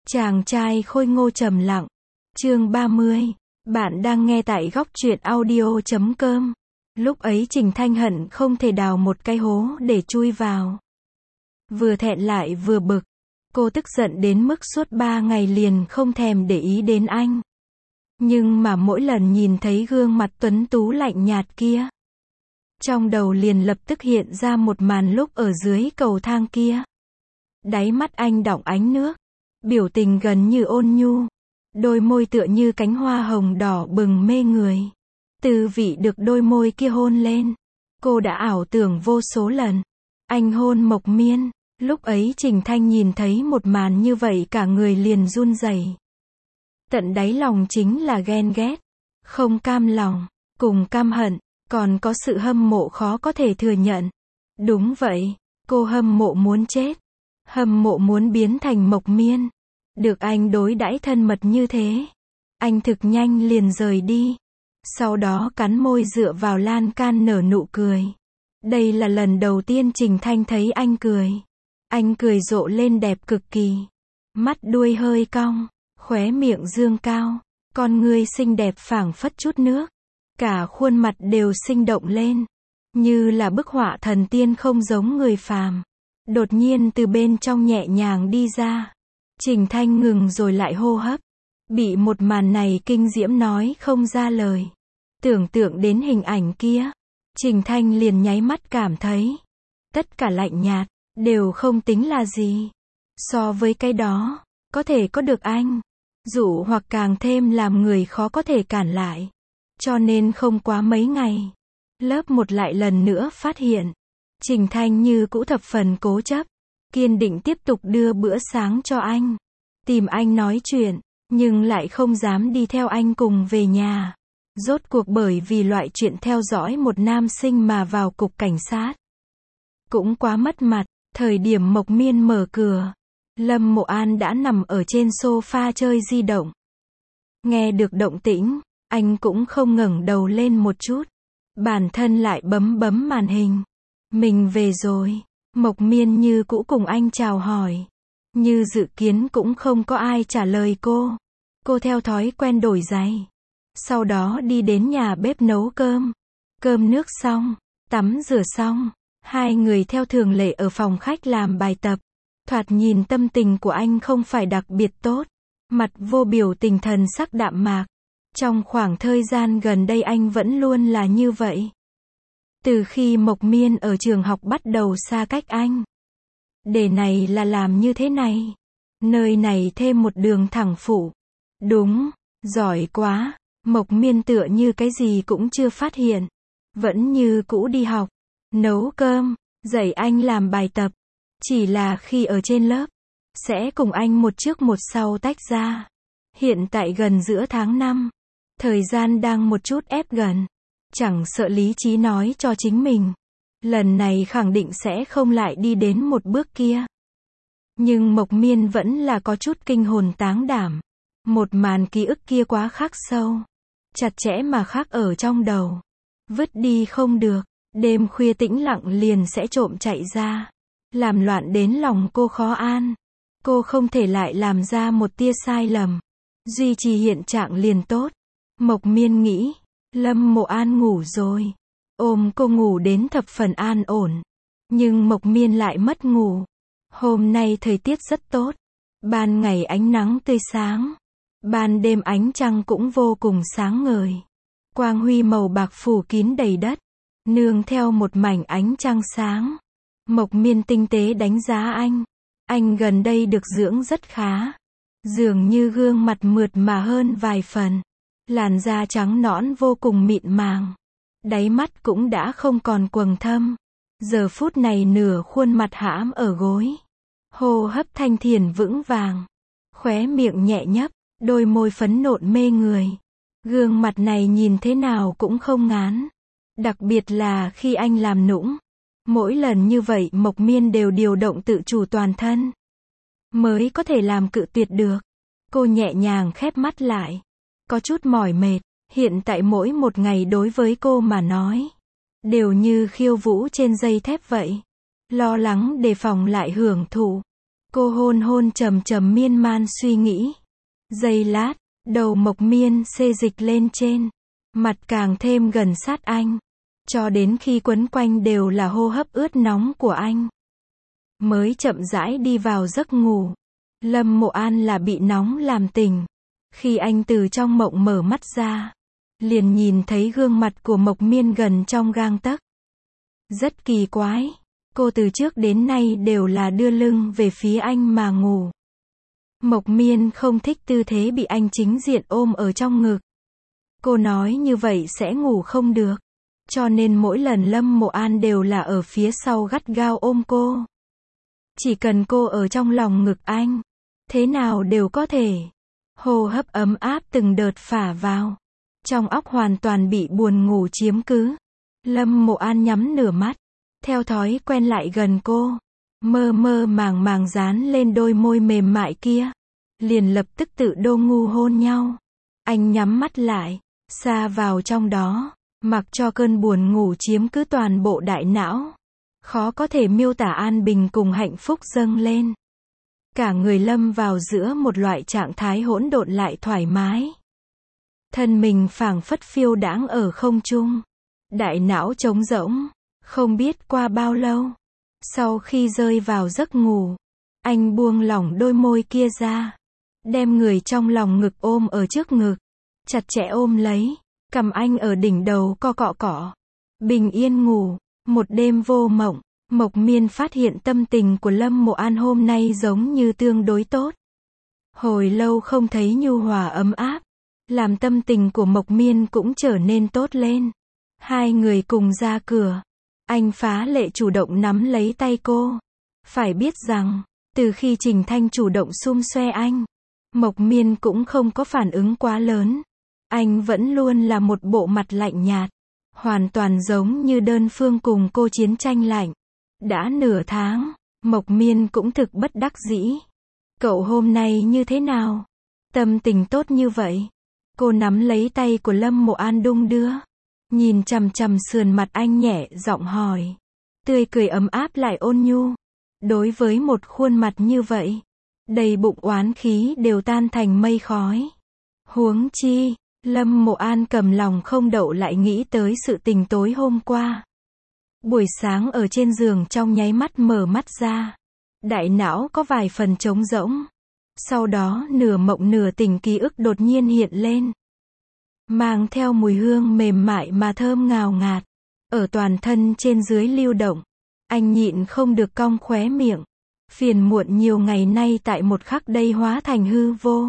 Chàng trai khôi ngô trầm lặng. Chương 30. Bạn đang nghe tại góc truyện audio.com. Lúc ấy Trình Thanh hận không thể đào một cái hố để chui vào. Vừa thẹn lại vừa bực. Cô tức giận đến mức suốt 3 ngày liền không thèm để ý đến anh. Nhưng mà mỗi lần nhìn thấy gương mặt tuấn tú lạnh nhạt kia, trong đầu liền lập tức hiện ra một màn lúc ở dưới cầu thang kia. Đáy mắt anh đọng ánh nước, biểu tình gần như ôn nhu, đôi môi tựa như cánh hoa hồng đỏ bừng mê người. Tư vị được đôi môi kia hôn lên, cô đã ảo tưởng vô số lần. Anh hôn Mộc Miên, lúc ấy Trình Thanh nhìn thấy một màn như vậy cả người liền run rẩy. Tận đáy lòng chính là ghen ghét, không cam lòng, cùng căm hận, còn có sự hâm mộ khó có thể thừa nhận. Đúng vậy, cô hâm mộ muốn chết, hâm mộ muốn biến thành Mộc Miên, được anh đối đãi thân mật như thế. Anh thực nhanh liền rời đi, sau đó cắn môi dựa vào lan can nở nụ cười. Đây là lần đầu tiên Trình Thanh thấy anh cười. Anh cười rộ lên đẹp cực kỳ, mắt đuôi hơi cong, khóe miệng dương cao, con ngươi xinh đẹp phảng phất chút nước, cả khuôn mặt đều sinh động lên, như là bức họa thần tiên không giống người phàm. Đột nhiên từ bên trong nhẹ nhàng đi ra. Trình Thanh ngừng rồi lại hô hấp, bị một màn này kinh diễm nói không ra lời. Tưởng tượng đến hình ảnh kia, Trình Thanh liền nháy mắt cảm thấy tất cả lạnh nhạt đều không tính là gì so với cái đó có thể có được anh dụ hoặc càng thêm làm người khó có thể cản lại. Cho nên không quá mấy ngày, lớp 1 lại lần nữa phát hiện Trình Thanh như cũ thập phần cố chấp, kiên định tiếp tục đưa bữa sáng cho anh, tìm anh nói chuyện, nhưng lại không dám đi theo anh cùng về nhà. Rốt cuộc bởi vì loại chuyện theo dõi một nam sinh mà vào cục cảnh sát. Cũng quá mất mặt, thời điểm Mộc Miên mở cửa, Lâm Mộ An đã nằm ở trên sofa chơi di động. Nghe được động tĩnh, anh cũng không ngẩng đầu lên một chút, bản thân lại bấm màn hình. Mình về rồi. Mộc Miên như cũ cùng anh chào hỏi. Như dự kiến cũng không có ai trả lời cô. Cô theo thói quen đổi giày, sau đó đi đến nhà bếp nấu cơm. Cơm nước xong, tắm rửa xong, hai người theo thường lệ ở phòng khách làm bài tập. Thoạt nhìn tâm tình của anh không phải đặc biệt tốt, mặt vô biểu tình, thần sắc đạm mạc. Trong khoảng thời gian gần đây anh vẫn luôn là như vậy. Từ khi Mộc Miên ở trường học bắt đầu xa cách anh. Đề này là làm như thế này. Nơi này thêm một đường thẳng phụ. Đúng, giỏi quá. Mộc Miên tựa như cái gì cũng chưa phát hiện. Vẫn như cũ đi học, nấu cơm, dạy anh làm bài tập. Chỉ là khi ở trên lớp, sẽ cùng anh một trước một sau tách ra. Hiện tại gần giữa tháng 5, thời gian đang một chút ép gần. Chẳng sợ lý trí nói cho chính mình, lần này khẳng định sẽ không lại đi đến một bước kia. Nhưng Mộc Miên vẫn là có chút kinh hồn táng đảm. Một màn ký ức kia quá khắc sâu, chặt chẽ mà khắc ở trong đầu. Vứt đi không được, đêm khuya tĩnh lặng liền sẽ trộm chạy ra, làm loạn đến lòng cô khó an. Cô không thể lại làm ra một tia sai lầm, duy trì hiện trạng liền tốt. Mộc Miên nghĩ. Lâm Mộ An ngủ rồi, ôm cô ngủ đến thập phần an ổn. Nhưng Mộc Miên lại mất ngủ. Hôm nay thời tiết rất tốt, ban ngày ánh nắng tươi sáng, ban đêm ánh trăng cũng vô cùng sáng ngời. Quang huy màu bạc phủ kín đầy đất, nương theo một mảnh ánh trăng sáng. Mộc Miên tinh tế đánh giá anh. Anh gần đây được dưỡng rất khá, dường như gương mặt mượt mà hơn vài phần. Làn da trắng nõn vô cùng mịn màng, đáy mắt cũng đã không còn quầng thâm. Giờ phút này nửa khuôn mặt hãm ở gối, hô hấp thanh thiền vững vàng, khóe miệng nhẹ nhấp, đôi môi phấn nộn mê người. Gương mặt này nhìn thế nào cũng không ngán, đặc biệt là khi anh làm nũng. Mỗi lần như vậy Mộc Miên đều điều động tự chủ toàn thân, mới có thể làm cự tuyệt được. Cô nhẹ nhàng khép mắt lại, có chút mỏi mệt. Hiện tại mỗi một ngày đối với cô mà nói, đều như khiêu vũ trên dây thép vậy. Lo lắng đề phòng lại hưởng thụ. Cô hôn hôn trầm trầm miên man suy nghĩ. Giây lát, đầu Mộc Miên xê dịch lên trên. Mặt càng thêm gần sát anh. Cho đến khi quấn quanh đều là hô hấp ướt nóng của anh. Mới chậm rãi đi vào giấc ngủ. Lâm Mộ An là bị nóng làm tỉnh. Khi anh từ trong mộng mở mắt ra, liền nhìn thấy gương mặt của Mộc Miên gần trong gang tấc. Rất kỳ quái. Cô từ trước đến nay đều là đưa lưng về phía anh mà ngủ. Mộc Miên không thích tư thế bị anh chính diện ôm ở trong ngực. Cô nói như vậy sẽ ngủ không được. Cho nên mỗi lần Lâm Mộ An đều là ở phía sau gắt gao ôm cô. Chỉ cần cô ở trong lòng ngực anh, thế nào đều có thể. Hô hấp ấm áp từng đợt phả vào. Trong óc hoàn toàn bị buồn ngủ chiếm cứ. Lâm Mộ An nhắm nửa mắt. Theo thói quen lại gần cô. Mơ mơ màng màng dán lên đôi môi mềm mại kia. Liền lập tức tự đô ngu hôn nhau. Anh nhắm mắt lại, xa vào trong đó. Mặc cho cơn buồn ngủ chiếm cứ toàn bộ đại não. Khó có thể miêu tả an bình cùng hạnh phúc dâng lên. Cả người lâm vào giữa một loại trạng thái hỗn độn lại thoải mái. Thân mình phảng phất phiêu đãng ở không trung. Đại não trống rỗng. Không biết qua bao lâu. Sau khi rơi vào giấc ngủ, anh buông lỏng đôi môi kia ra. Đem người trong lòng ngực ôm ở trước ngực. Chặt chẽ ôm lấy. Cầm anh ở đỉnh đầu co cọ cọ. Bình yên ngủ. Một đêm vô mộng. Mộc Miên phát hiện tâm tình của Lâm Mộ An hôm nay giống như tương đối tốt. Hồi lâu không thấy nhu hòa ấm áp. Làm tâm tình của Mộc Miên cũng trở nên tốt lên. Hai người cùng ra cửa. Anh phá lệ chủ động nắm lấy tay cô. Phải biết rằng, từ khi Trình Thanh chủ động xum xoe anh, Mộc Miên cũng không có phản ứng quá lớn. Anh vẫn luôn là một bộ mặt lạnh nhạt. Hoàn toàn giống như đơn phương cùng cô chiến tranh lạnh. Đã nửa tháng, Mộc Miên cũng thực bất đắc dĩ. Cậu hôm nay như thế nào? Tâm tình tốt như vậy. Cô nắm lấy tay của Lâm Mộ An đung đưa. Nhìn chằm chằm sườn mặt anh nhẹ giọng hỏi. Tươi cười ấm áp lại ôn nhu. Đối với một khuôn mặt như vậy, đầy bụng oán khí đều tan thành mây khói. Huống chi, Lâm Mộ An cầm lòng không đậu lại nghĩ tới sự tình tối hôm qua. Buổi sáng ở trên giường trong nháy mắt mở mắt ra. Đại não có vài phần trống rỗng. Sau đó nửa mộng nửa tỉnh ký ức đột nhiên hiện lên. Mang theo mùi hương mềm mại mà thơm ngào ngạt. Ở toàn thân trên dưới lưu động. Anh nhịn không được cong khóe miệng. Phiền muộn nhiều ngày nay tại một khắc đây hóa thành hư vô.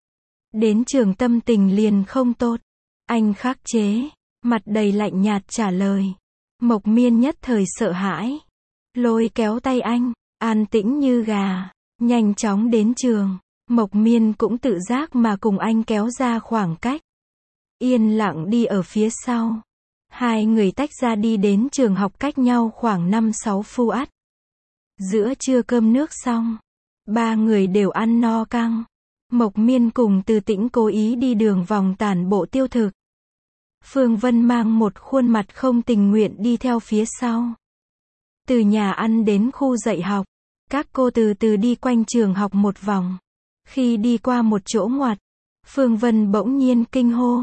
Đến trường tâm tình liền không tốt. Anh khắc chế. Mặt đầy lạnh nhạt trả lời. Mộc Miên nhất thời sợ hãi. Lôi kéo tay anh. An tĩnh như gà. Nhanh chóng đến trường. Mộc Miên cũng tự giác mà cùng anh kéo ra khoảng cách. Yên lặng đi ở phía sau. Hai người tách ra đi đến trường học cách nhau khoảng 5-6 phu ắt. Giữa trưa cơm nước xong. Ba người đều ăn no căng. Mộc Miên cùng Từ Tĩnh cố ý đi đường vòng tản bộ tiêu thực. Phương Vân mang một khuôn mặt không tình nguyện đi theo phía sau. Từ nhà ăn đến khu dạy học. Các cô từ từ đi quanh trường học một vòng. Khi đi qua một chỗ ngoặt, Phương Vân bỗng nhiên kinh hô.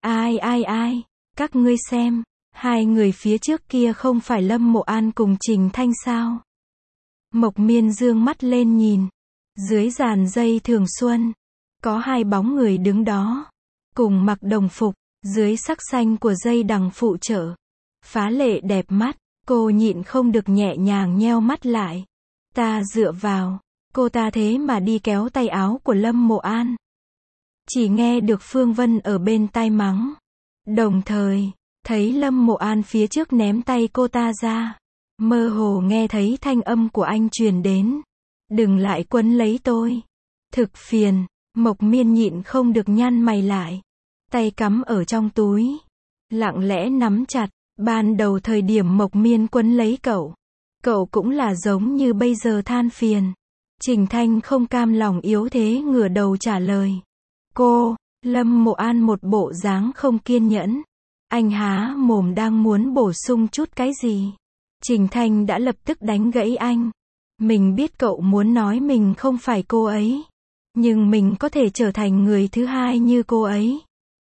Ai, các ngươi xem, hai người phía trước kia không phải Lâm Mộ An cùng Trình Thanh sao? Mộc Miên dương mắt lên nhìn. Dưới dàn dây thường xuân, có hai bóng người đứng đó. Cùng mặc đồng phục, dưới sắc xanh của dây đằng phụ trợ. Phá lệ đẹp mắt, cô nhịn không được nhẹ nhàng nheo mắt lại. Ta dựa vào, cô ta thế mà đi kéo tay áo của Lâm Mộ An. Chỉ nghe được Phương Vân ở bên tai mắng. Đồng thời, thấy Lâm Mộ An phía trước ném tay cô ta ra. Mơ hồ nghe thấy thanh âm của anh truyền đến. Đừng lại quấn lấy tôi. Thực phiền. Mộc Miên nhịn không được nhăn mày lại. Tay cắm ở trong túi. Lặng lẽ nắm chặt. Ban đầu thời điểm Mộc Miên quấn lấy cậu. Cậu cũng là giống như bây giờ than phiền. Trình Thanh không cam lòng yếu thế ngửa đầu trả lời. Cô, Lâm Mộ An một bộ dáng không kiên nhẫn. Anh há mồm đang muốn bổ sung chút cái gì. Trình Thanh đã lập tức đánh gãy anh. Mình biết cậu muốn nói mình không phải cô ấy. Nhưng mình có thể trở thành người thứ hai như cô ấy.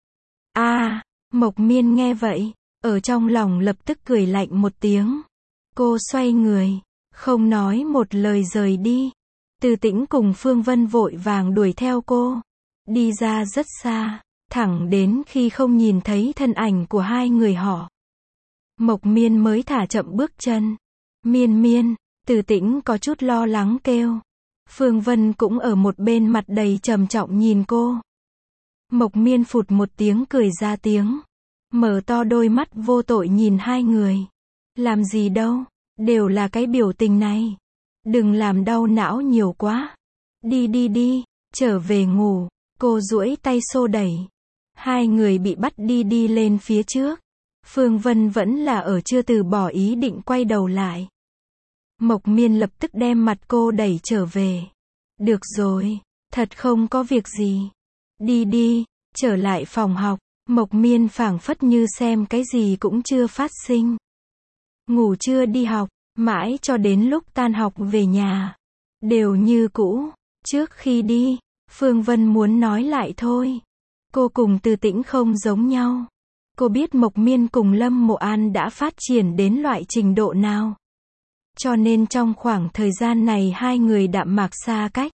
Mộc Miên nghe vậy, ở trong lòng lập tức cười lạnh một tiếng. Cô xoay người, không nói một lời rời đi. Từ Tĩnh cùng Phương Vân vội vàng đuổi theo cô. Đi ra rất xa, thẳng đến khi không nhìn thấy thân ảnh của hai người họ. Mộc Miên mới thả chậm bước chân. Miên Miên, Từ Tĩnh có chút lo lắng kêu. Phương Vân cũng ở một bên mặt đầy trầm trọng nhìn cô. Mộc Miên phụt một tiếng cười ra tiếng. Mở to đôi mắt vô tội nhìn hai người. Làm gì đâu, đều là cái biểu tình này. Đừng làm đau não nhiều quá. Đi đi đi, trở về ngủ. Cô duỗi tay xô đẩy. Hai người bị bắt đi lên phía trước. Phương Vân vẫn là ở chưa từ bỏ ý định quay đầu lại. Mộc Miên lập tức đem mặt cô đẩy trở về. Được rồi, thật không có việc gì. Đi đi, trở lại phòng học. Mộc Miên phảng phất như xem cái gì cũng chưa phát sinh. Ngủ chưa đi học, mãi cho đến lúc tan học về nhà. Đều như cũ. Trước khi đi, Phương Vân muốn nói lại thôi. Cô cùng Từ Tĩnh không giống nhau. Cô biết Mộc Miên cùng Lâm Mộ An đã phát triển đến loại trình độ nào. Cho nên trong khoảng thời gian này hai người đạm mạc xa cách.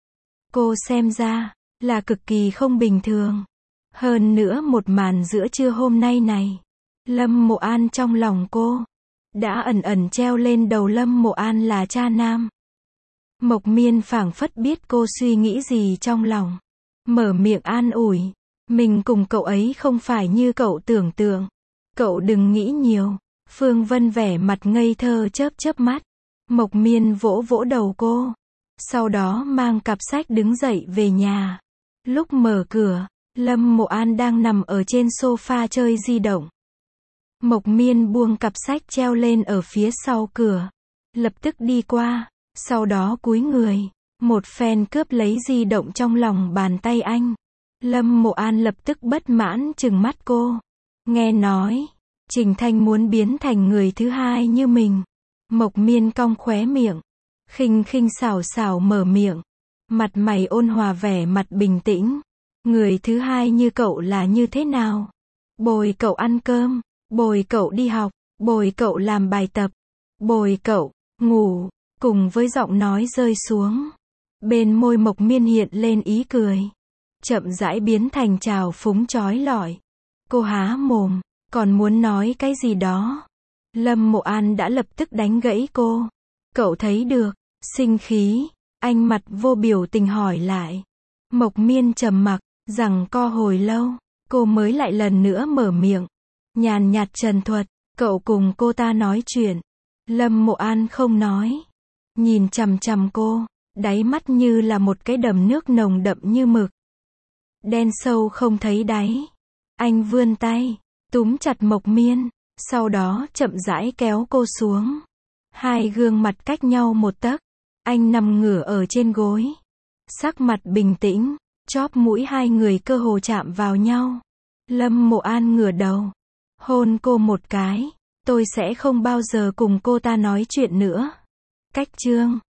Cô xem ra, là cực kỳ không bình thường. Hơn nữa một màn giữa trưa hôm nay này. Lâm Mộ An trong lòng cô, đã ẩn ẩn treo lên đầu Lâm Mộ An là cha nam. Mộc Miên phảng phất biết cô suy nghĩ gì trong lòng. Mở miệng an ủi. Mình cùng cậu ấy không phải như cậu tưởng tượng. Cậu đừng nghĩ nhiều. Phương Vân vẻ mặt ngây thơ chớp mắt. Mộc Miên vỗ vỗ đầu cô. Sau đó mang cặp sách đứng dậy về nhà. Lúc mở cửa, Lâm Mộ An đang nằm ở trên sofa chơi di động. Mộc Miên buông cặp sách treo lên ở phía sau cửa. Lập tức đi qua. Sau đó cúi người. Một phen cướp lấy di động trong lòng bàn tay anh. Lâm Mộ An lập tức bất mãn trừng mắt cô. Nghe nói, Trình Thanh muốn biến thành người thứ hai như mình. Mộc Miên cong khóe miệng. Khinh khinh xảo xảo mở miệng. Mặt mày ôn hòa vẻ mặt bình tĩnh. Người thứ hai như cậu là như thế nào? Bồi cậu ăn cơm, bồi cậu đi học, bồi cậu làm bài tập, bồi cậu ngủ, cùng với giọng nói rơi xuống. Bên môi Mộc Miên hiện lên ý cười. Chậm rãi biến thành trào phúng chói lọi. Cô há mồm, còn muốn nói cái gì đó. Lâm Mộ An đã lập tức đánh gãy cô. Cậu thấy được, sinh khí, anh mặt vô biểu tình hỏi lại. Mộc Miên trầm mặc, rằng co hồi lâu, cô mới lại lần nữa mở miệng. Nhàn nhạt trần thuật, cậu cùng cô ta nói chuyện. Lâm Mộ An không nói. Nhìn chằm chằm cô, đáy mắt như là một cái đầm nước nồng đậm như mực. Đen sâu không thấy đáy. Anh vươn tay, túm chặt Mộc Miên, sau đó chậm rãi kéo cô xuống. Hai gương mặt cách nhau một tấc. Anh nằm ngửa ở trên gối. Sắc mặt bình tĩnh, chóp mũi hai người cơ hồ chạm vào nhau. Lâm Mộ An ngửa đầu, hôn cô một cái. Tôi sẽ không bao giờ cùng cô ta nói chuyện nữa. Cách chương